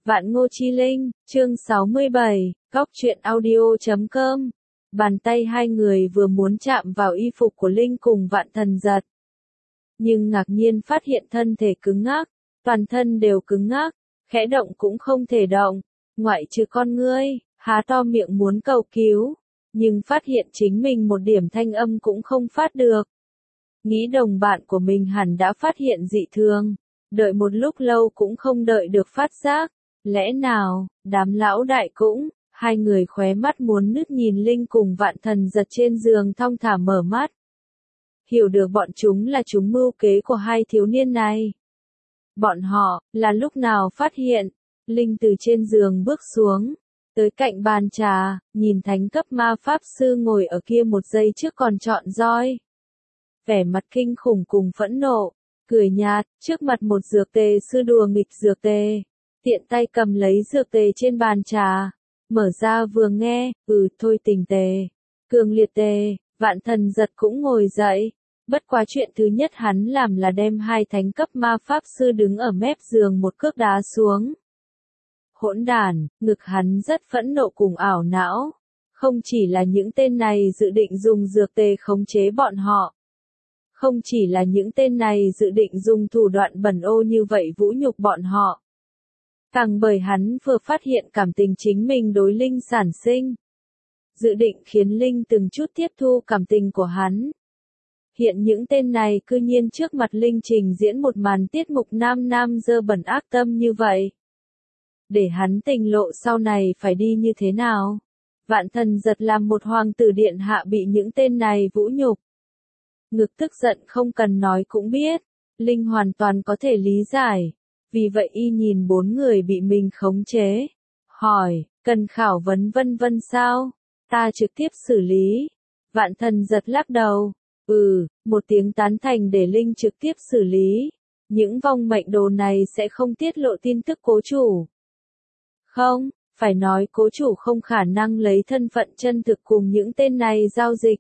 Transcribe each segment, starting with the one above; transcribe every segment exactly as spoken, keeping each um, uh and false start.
Vạn Ngô Chi Linh, chương sáu mươi bảy, Góc Truyện Audio chấm com. Bàn tay hai người vừa muốn chạm vào y phục của Linh cùng Vạn Thần Giật. Nhưng ngạc nhiên phát hiện thân thể cứng ngắc, toàn thân đều cứng ngắc, khẽ động cũng không thể động, ngoại trừ con ngươi, há to miệng muốn cầu cứu, nhưng phát hiện chính mình một điểm thanh âm cũng không phát được. Nghĩ đồng bạn của mình hẳn đã phát hiện dị thường, đợi một lúc lâu cũng không đợi được phát giác. Lẽ nào, đám lão đại cũng, hai người khóe mắt muốn nứt nhìn Linh cùng Vạn Thần Giật trên giường thong thả mở mắt. Hiểu được bọn chúng là chúng mưu kế của hai thiếu niên này. Bọn họ, là lúc nào phát hiện, Linh từ trên giường bước xuống, tới cạnh bàn trà, nhìn thánh cấp ma pháp sư ngồi ở kia một giây trước còn trọn roi. Vẻ mặt kinh khủng cùng phẫn nộ, cười nhạt, trước mặt một dược tề sư đùa nghịch dược tề. Tiện tay cầm lấy dược tề trên bàn trà, mở ra vừa nghe, ừ thôi tình tề, cường liệt tề, Vạn Thần Giật cũng ngồi dậy. Bất quá chuyện thứ nhất hắn làm là đem hai thánh cấp ma pháp sư đứng ở mép giường một cước đá xuống. Hỗn đản, ngực hắn rất phẫn nộ cùng ảo não. Không chỉ là những tên này dự định dùng dược tề khống chế bọn họ. Không chỉ là những tên này dự định dùng thủ đoạn bẩn ô như vậy vũ nhục bọn họ. Càng bởi hắn vừa phát hiện cảm tình chính mình đối Linh sản sinh. Dự định khiến Linh từng chút tiếp thu cảm tình của hắn. Hiện những tên này cư nhiên trước mặt Linh trình diễn một màn tiết mục nam nam dơ bẩn ác tâm như vậy. Để hắn tình lộ sau này phải đi như thế nào? Vạn Thần Giật làm một hoàng tử điện hạ bị những tên này vũ nhục. Ngực tức giận không cần nói cũng biết. Linh hoàn toàn có thể lý giải. Vì vậy y nhìn bốn người bị mình khống chế. Hỏi, cần khảo vấn vân vân sao? Ta trực tiếp xử lý. Vạn Thần Giật lắc đầu. Ừ, một tiếng tán thành để Linh trực tiếp xử lý. Những vong mệnh đồ này sẽ không tiết lộ tin tức cố chủ. Không, phải nói cố chủ không khả năng lấy thân phận chân thực cùng những tên này giao dịch.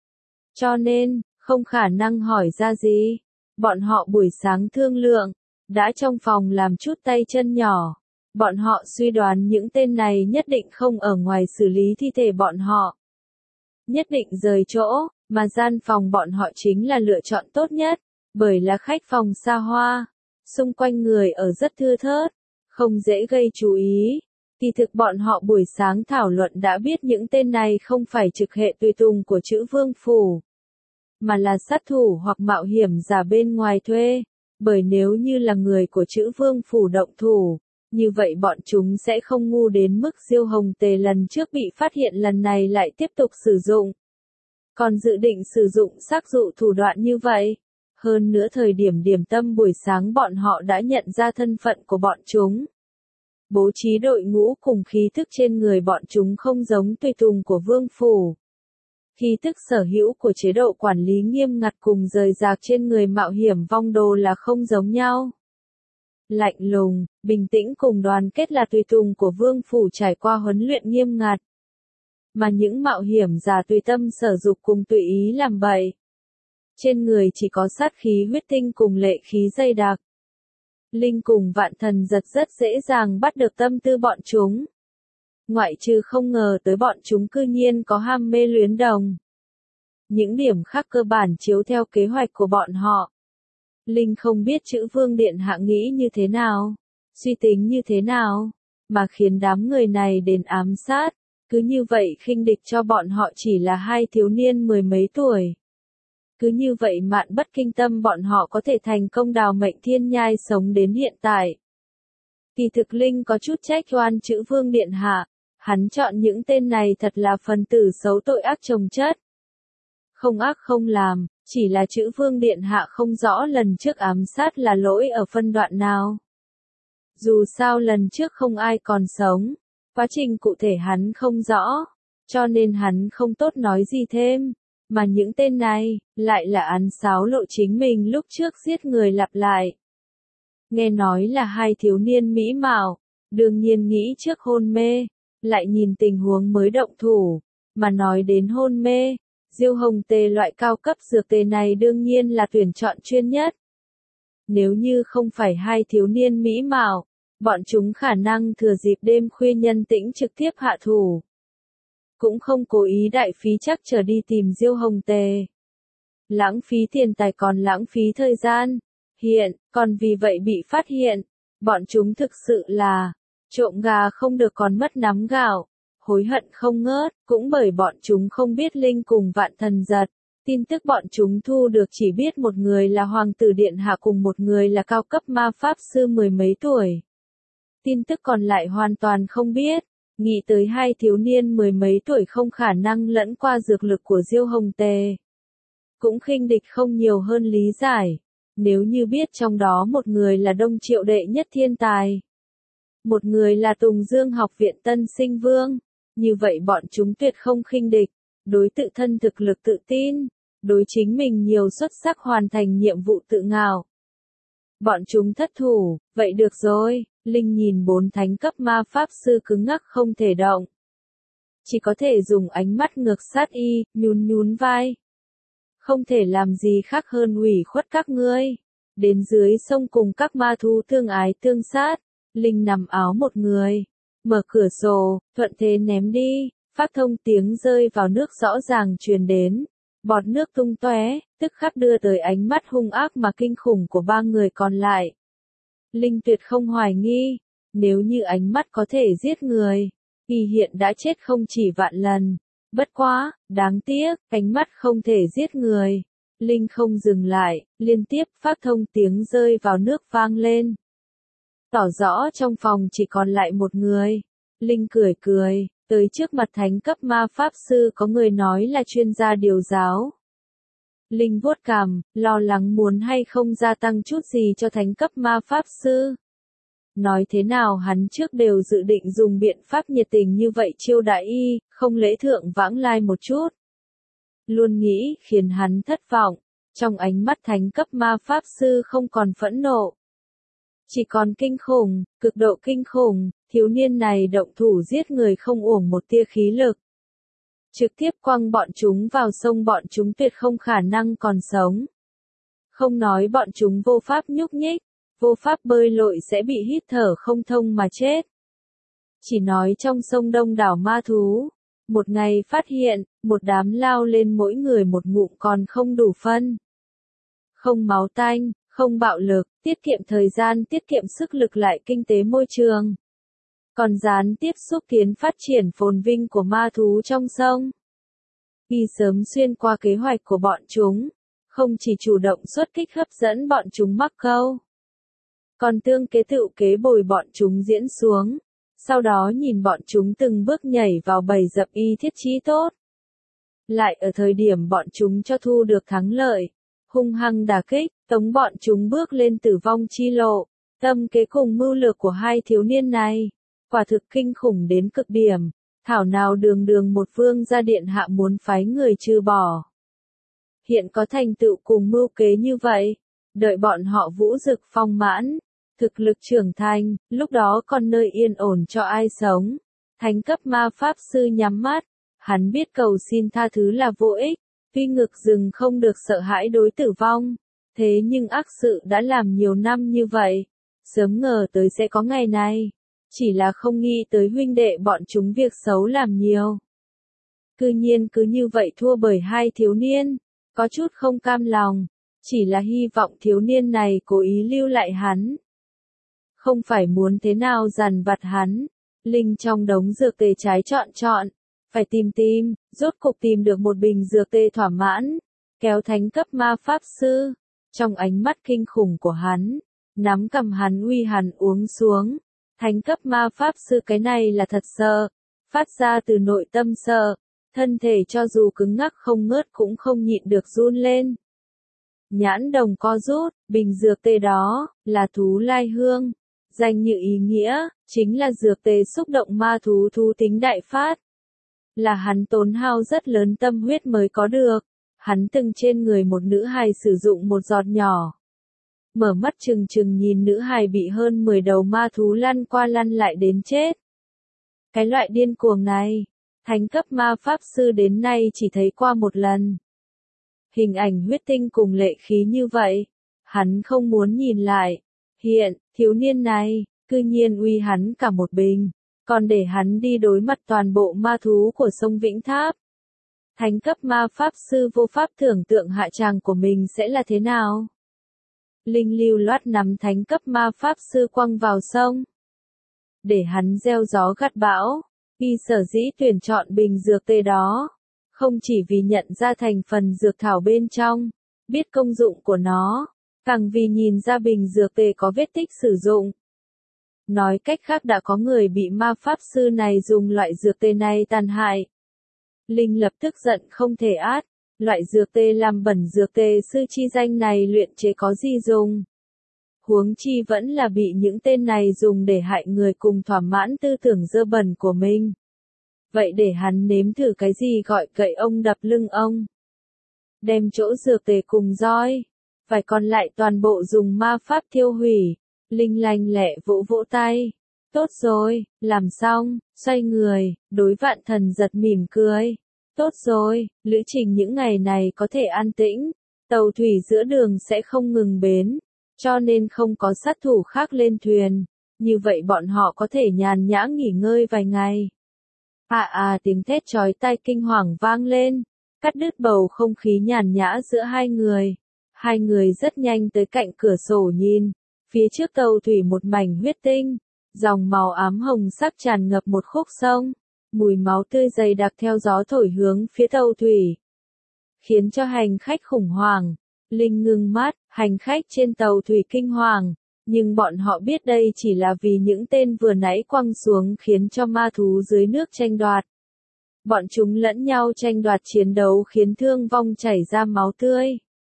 Cho nên, không khả năng hỏi ra gì. Bọn họ buổi sáng thương lượng. Đã trong phòng làm chút tay chân nhỏ. Bọn họ suy đoán những tên này nhất định không ở ngoài xử lý thi thể bọn họ. Nhất định rời chỗ, mà gian phòng bọn họ chính là lựa chọn tốt nhất, bởi là khách phòng xa hoa. Xung quanh người ở rất thưa thớt, không dễ gây chú ý. Kỳ thực bọn họ buổi sáng thảo luận đã biết những tên này không phải trực hệ tùy tùng của chữ vương phủ, mà là sát thủ hoặc mạo hiểm giả bên ngoài thuê. Bởi nếu như là người của chữ vương phủ động thủ, như vậy bọn chúng sẽ không ngu đến mức Diêu Hồng Tề lần trước bị phát hiện lần này lại tiếp tục sử dụng. Còn dự định sử dụng sắc dụ thủ đoạn như vậy. Hơn nữa thời điểm điểm tâm buổi sáng bọn họ đã nhận ra thân phận của bọn chúng. Bố trí đội ngũ cùng khí thức trên người bọn chúng không giống tùy tùng của vương phủ. Khí thức sở hữu của chế độ quản lý nghiêm ngặt cùng rời rạc trên người mạo hiểm vong đồ là không giống nhau. Lạnh lùng, bình tĩnh cùng đoàn kết là tùy tùng của vương phủ trải qua huấn luyện nghiêm ngặt. Mà những mạo hiểm giả tùy tâm sở dục cùng tùy ý làm bậy. Trên người chỉ có sát khí huyết tinh cùng lệ khí dày đặc. Linh cùng Vạn Thần Giật rất dễ dàng bắt được tâm tư bọn chúng. Ngoại trừ không ngờ tới bọn chúng cư nhiên có ham mê luyến đồng. Những điểm khác cơ bản chiếu theo kế hoạch của bọn họ. Linh không biết chữ vương điện hạ nghĩ như thế nào, suy tính như thế nào, mà khiến đám người này đến ám sát, cứ như vậy khinh địch cho bọn họ chỉ là hai thiếu niên mười mấy tuổi. Cứ như vậy Mạn Bất Kinh tâm bọn họ có thể thành công đào mệnh thiên nhai sống đến hiện tại. Kỳ thực Linh có chút trách oan chữ vương điện hạ. Hắn chọn những tên này thật là phần tử xấu tội ác chồng chất. Không ác không làm, chỉ là chữ vương điện hạ không rõ lần trước ám sát là lỗi ở phân đoạn nào. Dù sao lần trước không ai còn sống, quá trình cụ thể hắn không rõ, cho nên hắn không tốt nói gì thêm. Mà những tên này, lại là án xáo lộ chính mình lúc trước giết người lặp lại. Nghe nói là hai thiếu niên mỹ mạo, đương nhiên nghĩ trước hôn mê. Lại nhìn tình huống mới động thủ, mà nói đến hôn mê, Diêu Hồng Tề loại cao cấp dược tề này đương nhiên là tuyển chọn chuyên nhất. Nếu như không phải hai thiếu niên mỹ mạo, Bọn chúng khả năng thừa dịp đêm khuya nhân tĩnh trực tiếp hạ thủ. Cũng không cố ý đại phí chắc trở đi tìm Diêu Hồng Tề. Lãng phí tiền tài còn lãng phí thời gian. Hiện, còn vì vậy bị phát hiện. Bọn chúng thực sự là trộm gà không được còn mất nắm gạo. Hối hận không ngớt, cũng bởi bọn chúng không biết Linh cùng Vạn Thần Giật. Tin tức bọn chúng thu được chỉ biết một người là Hoàng tử Điện Hạ cùng một người là cao cấp ma pháp sư mười mấy tuổi. Tin tức còn lại hoàn toàn không biết. Nghĩ tới hai thiếu niên mười mấy tuổi không khả năng lẫn qua dược lực của Diêu Hồng Tề. Cũng khinh địch không nhiều hơn lý giải. Nếu như biết trong đó một người là Đông Triệu đệ nhất thiên tài. Một người là Tùng Dương học viện tân sinh vương. Như vậy bọn chúng tuyệt không khinh địch. Đối tự thân thực lực tự tin. Đối chính mình nhiều xuất sắc hoàn thành nhiệm vụ tự ngạo. Bọn chúng thất thủ, vậy được rồi. Linh nhìn bốn thánh cấp ma pháp sư cứng ngắc không thể động. Chỉ có thể dùng ánh mắt ngược sát y, nhún nhún vai. Không thể làm gì khác hơn ủy khuất các ngươi. Đến dưới sông cùng các ma thú tương ái tương sát. Linh nằm áo một người. Mở cửa sổ, thuận thế ném đi. Phát thông tiếng rơi vào nước rõ ràng truyền đến. Bọt nước tung tóe, tức khắc đưa tới ánh mắt hung ác mà kinh khủng của ba người còn lại. Linh tuyệt không hoài nghi, nếu như ánh mắt có thể giết người, y hiện đã chết không chỉ vạn lần. Bất quá, đáng tiếc, ánh mắt không thể giết người. Linh không dừng lại, liên tiếp phát thông tiếng rơi vào nước vang lên. Tỏ rõ trong phòng chỉ còn lại một người. Linh cười cười, tới trước mặt thánh cấp ma pháp sư có người nói là chuyên gia điều giáo. Linh vuốt cằm, lo lắng muốn hay không gia tăng chút gì cho thánh cấp ma pháp sư. Nói thế nào hắn trước đều dự định dùng biện pháp nhiệt tình như vậy chiêu đãi y, không lễ thượng vãng lai một chút. Luôn nghĩ khiến hắn thất vọng, trong ánh mắt thánh cấp ma pháp sư không còn phẫn nộ. Chỉ còn kinh khủng, cực độ kinh khủng, thiếu niên này động thủ giết người không uổng một tia khí lực. Trực tiếp quăng bọn chúng vào sông bọn chúng tuyệt không khả năng còn sống. Không nói bọn chúng vô pháp nhúc nhích, vô pháp bơi lội sẽ bị hít thở không thông mà chết. Chỉ nói trong sông đông đảo ma thú, một ngày phát hiện, một đám lao lên mỗi người một ngụm còn không đủ phân. Không máu tanh, không bạo lực, tiết kiệm thời gian, tiết kiệm sức lực lại kinh tế môi trường. Còn gián tiếp xúc tiến phát triển phồn vinh của ma thú trong sông. Y sớm xuyên qua kế hoạch của bọn chúng, không chỉ chủ động xuất kích hấp dẫn bọn chúng mắc câu. Còn tương kế tự kế bồi bọn chúng diễn xuống, sau đó nhìn bọn chúng từng bước nhảy vào bầy dập y thiết trí tốt. Lại ở thời điểm bọn chúng cho thu được thắng lợi, hung hăng đả kích, tống bọn chúng bước lên tử vong chi lộ. Tâm kế cùng mưu lược của hai thiếu niên này, quả thực kinh khủng đến cực điểm. Thảo nào đường đường một vương gia điện hạ muốn phái người trừ bỏ. Hiện có thành tựu cùng mưu kế như vậy, đợi bọn họ vũ dực phong mãn, thực lực trưởng thành, lúc đó còn nơi yên ổn cho ai sống. Thánh cấp ma pháp sư nhắm mắt, hắn biết cầu xin tha thứ là vô ích, tuy ngực rừng không được sợ hãi đối tử vong, thế nhưng ác sự đã làm nhiều năm như vậy, sớm ngờ tới sẽ có ngày này. Chỉ là không nghĩ tới huynh đệ bọn chúng việc xấu làm nhiều. Cư nhiên cứ như vậy thua bởi hai thiếu niên, có chút không cam lòng, chỉ là hy vọng thiếu niên này cố ý lưu lại hắn. Không phải muốn thế nào dằn vặt hắn, Linh trong đống dược tề trái chọn chọn, phải tìm tìm, rốt cục tìm được một bình dược tề thỏa mãn, kéo thánh cấp ma pháp sư, trong ánh mắt kinh khủng của hắn, nắm cầm hắn uy hắn uống xuống. Thánh cấp ma pháp sư cái này là thật sợ, phát ra từ nội tâm sợ, thân thể cho dù cứng ngắc không ngớt cũng không nhịn được run lên. Nhãn đồng co rút, bình dược tê đó, là thú lai hương, danh như ý nghĩa, chính là dược tê xúc động ma thú thú tính đại phát. Là hắn tốn hao rất lớn tâm huyết mới có được, hắn từng trên người một nữ hài sử dụng một giọt nhỏ. Mở mắt trừng trừng nhìn nữ hài bị hơn mười đầu ma thú lăn qua lăn lại đến chết. Cái loại điên cuồng này, thánh cấp ma pháp sư đến nay chỉ thấy qua một lần. Hình ảnh huyết tinh cùng lệ khí như vậy, hắn không muốn nhìn lại. Hiện, thiếu niên này, cư nhiên uy hắn cả một bình, còn để hắn đi đối mặt toàn bộ ma thú của sông Vĩnh Tháp. Thánh cấp ma pháp sư vô pháp tưởng tượng hạ tràng của mình sẽ là thế nào. Linh lưu loát nắm thánh cấp ma pháp sư quăng vào sông, để hắn gieo gió gặt bão. Y sở dĩ tuyển chọn bình dược tê đó, không chỉ vì nhận ra thành phần dược thảo bên trong, biết công dụng của nó, càng vì nhìn ra bình dược tê có vết tích sử dụng. Nói cách khác đã có người bị ma pháp sư này dùng loại dược tê này tàn hại. Linh lập tức giận không thể át, loại dược tê làm bẩn dược tê sư chi danh này luyện chế có gì dùng. Huống chi vẫn là bị những tên này dùng để hại người cùng thỏa mãn tư tưởng dơ bẩn của mình. Vậy để hắn nếm thử cái gì gọi cậy ông đập lưng ông. Đem chỗ dược tề cùng roi, phải còn lại toàn bộ dùng ma pháp thiêu hủy. Linh lanh lẹ vỗ vỗ tay. Tốt rồi, làm xong, xoay người, đối Vạn Thần Giật mỉm cười. Tốt rồi, lữ trình những ngày này có thể an tĩnh, tàu thủy giữa đường sẽ không ngừng bến, cho nên không có sát thủ khác lên thuyền, như vậy bọn họ có thể nhàn nhã nghỉ ngơi vài ngày. À à tiếng thét chói tai kinh hoàng vang lên, cắt đứt bầu không khí nhàn nhã giữa hai người. Hai người rất nhanh tới cạnh cửa sổ nhìn, phía trước tàu thủy một mảnh huyết tinh, dòng màu ám hồng sắc tràn ngập một khúc sông, mùi máu tươi dày đặc theo gió thổi hướng phía tàu thủy, khiến cho hành khách khủng hoảng. Linh ngưng mắt, hành khách trên tàu thủy kinh hoàng, nhưng bọn họ biết đây chỉ là vì những tên vừa nãy quăng xuống khiến cho ma thú dưới nước tranh đoạt. Bọn chúng lẫn nhau tranh đoạt chiến đấu khiến thương vong chảy ra máu tươi.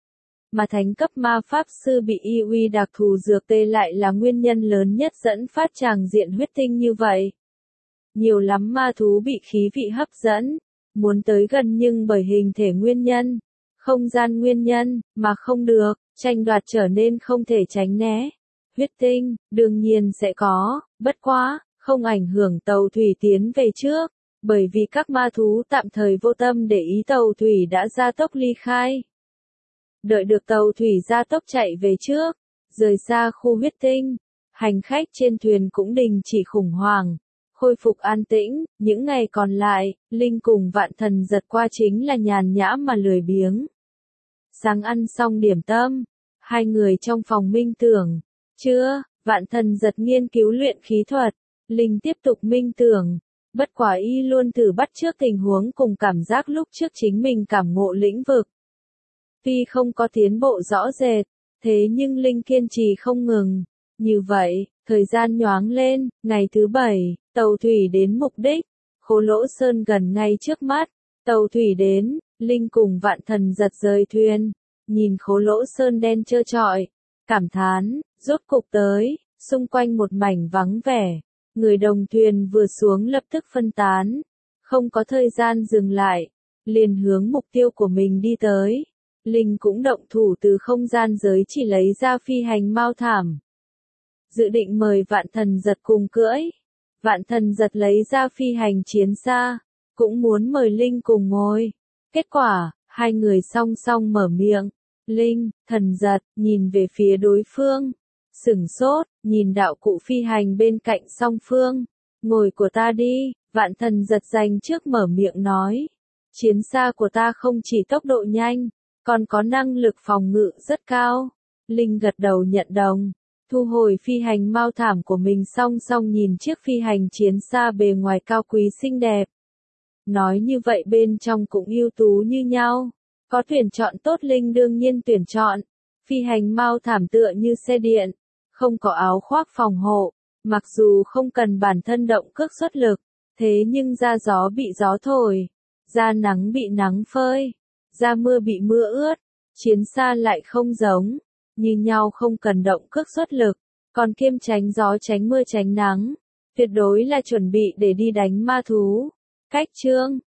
Mà thánh cấp ma pháp sư bị y uy đặc thù dược tê lại là nguyên nhân lớn nhất dẫn phát tràng diện huyết tinh như vậy. Nhiều lắm ma thú bị khí vị hấp dẫn, muốn tới gần nhưng bởi hình thể nguyên nhân, không gian nguyên nhân, mà không được, tranh đoạt trở nên không thể tránh né. Huyết tinh, đương nhiên sẽ có, bất quá, không ảnh hưởng tàu thủy tiến về trước, bởi vì các ma thú tạm thời vô tâm để ý tàu thủy đã gia tốc ly khai. Đợi được tàu thủy gia tốc chạy về trước, rời xa khu huyết tinh, hành khách trên thuyền cũng đình chỉ khủng hoảng, khôi phục an tĩnh. Những ngày còn lại, Linh cùng Vạn Thần Giật qua chính là nhàn nhã mà lười biếng. Sáng ăn xong điểm tâm, hai người trong phòng minh tưởng. Chưa, Vạn Thần Giật nghiên cứu luyện khí thuật, Linh tiếp tục minh tưởng. Bất quả y luôn thử bắt chước tình huống cùng cảm giác lúc trước chính mình cảm ngộ lĩnh vực. Tuy không có tiến bộ rõ rệt, thế nhưng Linh kiên trì không ngừng. Như vậy, thời gian nhoáng lên, ngày thứ bảy, tàu thủy đến mục đích, Khố Lỗ Sơn gần ngay trước mắt. Tàu thủy đến, Linh cùng Vạn Thần Giật rời thuyền, nhìn Khố Lỗ Sơn đen trơ trọi, cảm thán, rốt cục tới, xung quanh một mảnh vắng vẻ. Người đồng thuyền vừa xuống lập tức phân tán, không có thời gian dừng lại, liền hướng mục tiêu của mình đi tới. Linh cũng động thủ từ không gian giới chỉ lấy ra phi hành mao thảm. Dự định mời Vạn Thần Giật cùng cưỡi. Vạn Thần Giật lấy ra phi hành chiến xa, cũng muốn mời Linh cùng ngồi. Kết quả, hai người song song mở miệng. Linh, Thần Giật, nhìn về phía đối phương. Sửng sốt, nhìn đạo cụ phi hành bên cạnh song phương. Ngồi của ta đi, Vạn Thần Giật dành trước mở miệng nói. Chiến xa của ta không chỉ tốc độ nhanh, còn có năng lực phòng ngự rất cao. Linh gật đầu nhận đồng, thu hồi phi hành mao thảm của mình song song nhìn chiếc phi hành chiến xa bề ngoài cao quý xinh đẹp. Nói như vậy bên trong cũng ưu tú như nhau. Có tuyển chọn tốt Linh đương nhiên tuyển chọn. Phi hành mao thảm tựa như xe điện, không có áo khoác phòng hộ, mặc dù không cần bản thân động cước xuất lực, thế nhưng ra gió bị gió thổi, ra nắng bị nắng phơi, ra mưa bị mưa ướt. Chiến xa lại không giống, như nhau không cần động cước xuất lực, còn kiêm tránh gió tránh mưa tránh nắng, tuyệt đối là chuẩn bị để đi đánh ma thú. Cách chương